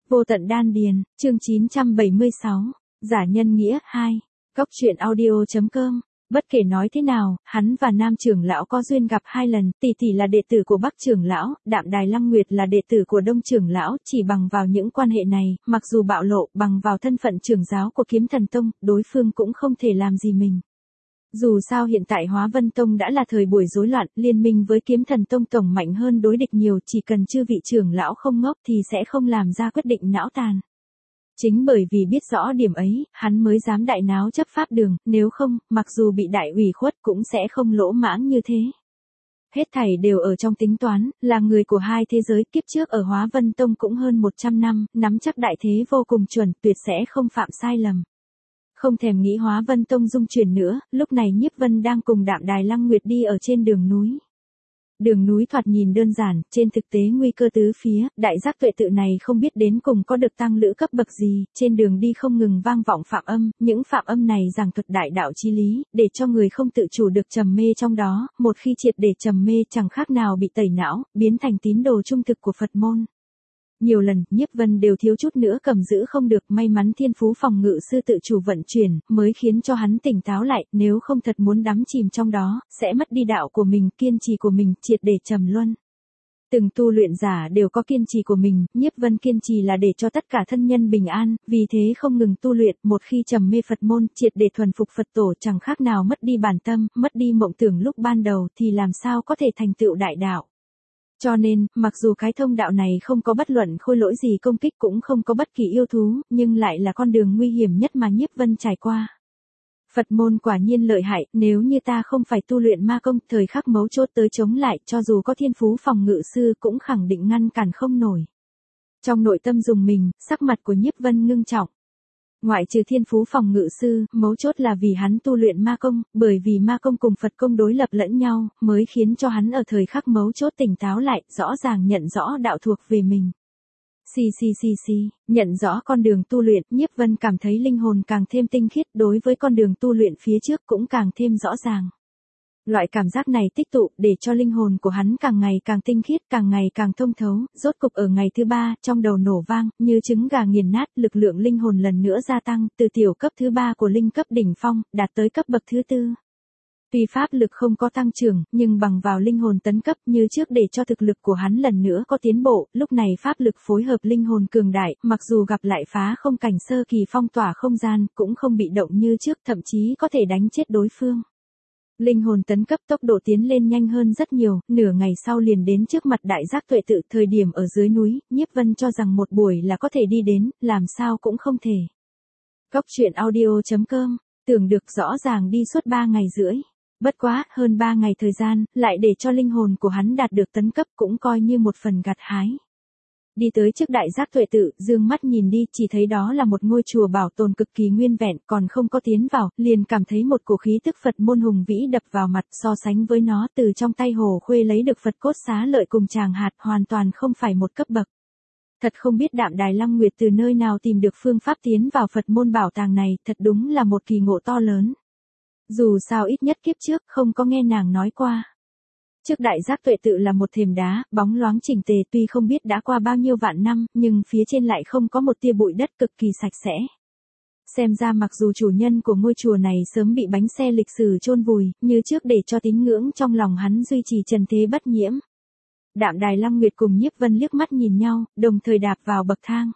Vô tận đan điền, chương 976, giả nhân nghĩa 2, Cóc truyện audio.com. Bất kể nói thế nào, hắn và Nam trưởng lão có duyên gặp 2 lần, tỷ tỷ là đệ tử của Bắc trưởng lão, Đạm Đài Lăng Nguyệt là đệ tử của Đông trưởng lão, chỉ bằng vào những quan hệ này, mặc dù bạo lộ, bằng vào thân phận trưởng giáo của Kiếm Thần Tông, đối phương cũng không thể làm gì mình. Dù sao hiện tại Hóa Vân Tông đã là thời buổi rối loạn, liên minh với Kiếm Thần Tông tổng mạnh hơn đối địch nhiều, chỉ cần chư vị trưởng lão không ngốc thì sẽ không làm ra quyết định não tàn. Chính bởi vì biết rõ điểm ấy, hắn mới dám đại náo chấp pháp đường, nếu không, mặc dù bị đại ủy khuất cũng sẽ không lỗ mãng như thế. Hết thảy đều ở trong tính toán, là người của 2 thế giới, kiếp trước ở Hóa Vân Tông cũng hơn 100 năm, nắm chắc đại thế vô cùng chuẩn, tuyệt sẽ không phạm sai lầm. Không thèm nghĩ Hóa Vân Tông dung chuyển nữa, lúc này Nhiếp Vân đang cùng Đạm Đài Lăng Nguyệt đi ở trên đường núi. Đường núi thoạt nhìn đơn giản, trên thực tế nguy cơ tứ phía, đại giác tuệ tự này không biết đến cùng có được tăng lữ cấp bậc gì, trên đường đi không ngừng vang vọng phạm âm, những phạm âm này giảng thuật đại đạo chí lý, để cho người không tự chủ được trầm mê trong đó, một khi triệt để trầm mê chẳng khác nào bị tẩy não, biến thành tín đồ trung thực của Phật môn. Nhiều lần, Nhiếp Vân đều thiếu chút nữa cầm giữ không được, may mắn Thiên Phú Phòng Ngự sư tự chủ vận chuyển, mới khiến cho hắn tỉnh táo lại, nếu không thật muốn đắm chìm trong đó, sẽ mất đi đạo của mình, kiên trì của mình, triệt để trầm luân. Từng tu luyện giả đều có kiên trì của mình, Nhiếp Vân kiên trì là để cho tất cả thân nhân bình an, vì thế không ngừng tu luyện, một khi trầm mê Phật môn, triệt để thuần phục Phật tổ chẳng khác nào mất đi bản tâm, mất đi mộng tưởng lúc ban đầu thì làm sao có thể thành tựu đại đạo. Cho nên, mặc dù cái thông đạo này không có bất luận khôi lỗi gì công kích cũng không có bất kỳ yêu thú, nhưng lại là con đường nguy hiểm nhất mà Nhiếp Vân trải qua. Phật môn quả nhiên lợi hại, nếu như ta không phải tu luyện ma công, thời khắc mấu chốt tới chống lại, cho dù có Thiên Phú Phòng Ngự sư cũng khẳng định ngăn cản không nổi. Trong nội tâm dùng mình, sắc mặt của Nhiếp Vân ngưng trọng. Ngoại trừ Thiên Phú Phòng Ngự sư, mấu chốt là vì hắn tu luyện ma công, bởi vì ma công cùng Phật công đối lập lẫn nhau, mới khiến cho hắn ở thời khắc mấu chốt tỉnh táo lại, rõ ràng nhận rõ đạo thuộc về mình. Nhận rõ con đường tu luyện, Nhiếp Vân cảm thấy linh hồn càng thêm tinh khiết, đối với con đường tu luyện phía trước cũng càng thêm rõ ràng. Loại cảm giác này tích tụ để cho linh hồn của hắn càng ngày càng tinh khiết, càng ngày càng thông thấu, rốt cục ở ngày thứ 3, trong đầu nổ vang, như trứng gà nghiền nát, lực lượng linh hồn lần nữa gia tăng, từ tiểu cấp thứ 3 của linh cấp đỉnh phong, đạt tới cấp bậc thứ 4. Tuy pháp lực không có tăng trưởng, nhưng bằng vào linh hồn tấn cấp như trước để cho thực lực của hắn lần nữa có tiến bộ, lúc này pháp lực phối hợp linh hồn cường đại, mặc dù gặp lại phá không cảnh sơ kỳ phong tỏa không gian, cũng không bị động như trước, thậm chí có thể đánh chết đối phương. Linh hồn tấn cấp tốc độ tiến lên nhanh hơn rất nhiều, nửa ngày sau liền đến trước mặt đại giác tuệ tự, thời điểm ở dưới núi, Nhiếp Vân cho rằng một buổi là có thể đi đến, làm sao cũng không thể. Cóc truyện audio.com, tưởng được rõ ràng đi suốt 3 ngày rưỡi. Bất quá, hơn 3 ngày thời gian, lại để cho linh hồn của hắn đạt được tấn cấp cũng coi như một phần gặt hái. Đi tới trước đại giác tuệ tự, dương mắt nhìn đi, chỉ thấy đó là một ngôi chùa bảo tồn cực kỳ nguyên vẹn, còn không có tiến vào, liền cảm thấy một cổ khí tức Phật môn hùng vĩ đập vào mặt, so sánh với nó, từ trong tay Hồ Khuê lấy được Phật cốt xá lợi cùng tràng hạt, hoàn toàn không phải một cấp bậc. Thật không biết Đạm Đài Lăng Nguyệt từ nơi nào tìm được phương pháp tiến vào Phật môn bảo tàng này, thật đúng là một kỳ ngộ to lớn. Dù sao ít nhất kiếp trước không có nghe nàng nói qua. Trước đại giác tuệ tự là một thềm đá, bóng loáng chỉnh tề, tuy không biết đã qua bao nhiêu vạn năm, nhưng phía trên lại không có một tia bụi đất, cực kỳ sạch sẽ. Xem ra mặc dù chủ nhân của ngôi chùa này sớm bị bánh xe lịch sử chôn vùi, như trước để cho tín ngưỡng trong lòng hắn duy trì trần thế bất nhiễm. Đạm Đài Lăng Nguyệt cùng Nhiếp Vân liếc mắt nhìn nhau, đồng thời đạp vào bậc thang.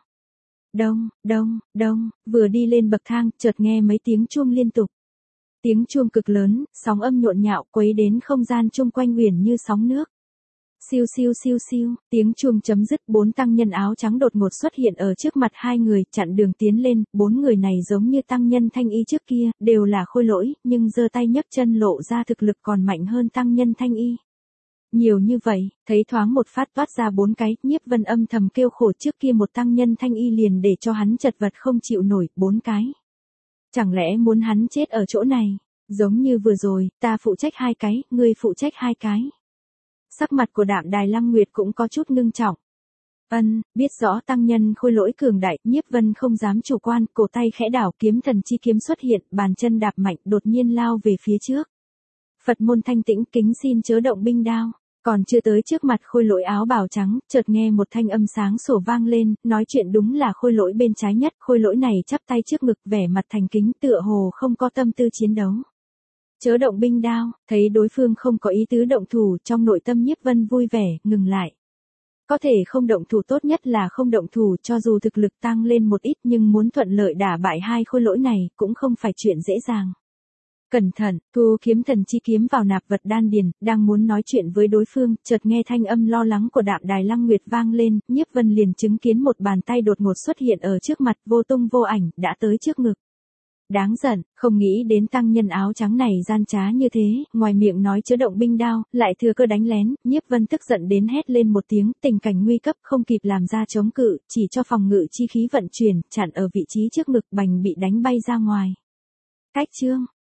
Đông, vừa đi lên bậc thang, chợt nghe mấy tiếng chuông liên tục. Tiếng chuông cực lớn, sóng âm nhộn nhạo quấy đến không gian chung quanh uyển như sóng nước. Siêu, tiếng chuông chấm dứt, 4 tăng nhân áo trắng đột ngột xuất hiện ở trước mặt 2 người, chặn đường tiến lên, 4 người này giống như tăng nhân thanh y trước kia, đều là khôi lỗi, nhưng giơ tay nhấc chân lộ ra thực lực còn mạnh hơn tăng nhân thanh y. Nhiều như vậy, thấy thoáng một phát toát ra 4 cái, Nhiếp Vân âm thầm kêu khổ, trước kia một tăng nhân thanh y liền để cho hắn chật vật không chịu nổi, 4 cái. Chẳng lẽ muốn hắn chết ở chỗ này, giống như vừa rồi, ta phụ trách 2 cái, ngươi phụ trách 2 cái. Sắc mặt của Đạm Đài Lăng Nguyệt cũng có chút ngưng trọng. Biết rõ tăng nhân khôi lỗi cường đại, Nhiếp Vân không dám chủ quan, cổ tay khẽ đảo, kiếm thần chi kiếm xuất hiện, bàn chân đạp mạnh, đột nhiên lao về phía trước. Phật môn thanh tĩnh, kính xin chớ động binh đao. Còn chưa tới trước mặt Khôi Lỗi áo bào trắng, chợt nghe một thanh âm sáng sủa vang lên, nói chuyện đúng là Khôi Lỗi bên trái nhất. Khôi Lỗi này chắp tay trước ngực, vẻ mặt thành kính, tựa hồ không có tâm tư chiến đấu. Chớ động binh đao, thấy đối phương không có ý tứ động thủ, trong nội tâm Nhiếp Vân vui vẻ, ngừng lại. Có thể không động thủ, tốt nhất là không động thủ, cho dù thực lực tăng lên một ít nhưng muốn thuận lợi đả bại hai Khôi Lỗi này cũng không phải chuyện dễ dàng. Cẩn thận, thu kiếm thần chi kiếm vào nạp vật đan điền, đang muốn nói chuyện với đối phương, chợt nghe thanh âm lo lắng của Đạm Đài Lăng Nguyệt vang lên, Nhiếp Vân liền chứng kiến một bàn tay đột ngột xuất hiện ở trước mặt, vô tung vô ảnh, đã tới trước ngực. Đáng giận, không nghĩ đến tăng nhân áo trắng này gian trá như thế, ngoài miệng nói chớ động binh đao, lại thừa cơ đánh lén. Nhiếp Vân tức giận đến hét lên một tiếng, tình cảnh nguy cấp không kịp làm ra chống cự, chỉ cho phòng ngự chi khí vận chuyển, chặn ở vị trí trước ngực, bành bị đánh bay ra ngoài. Cách chương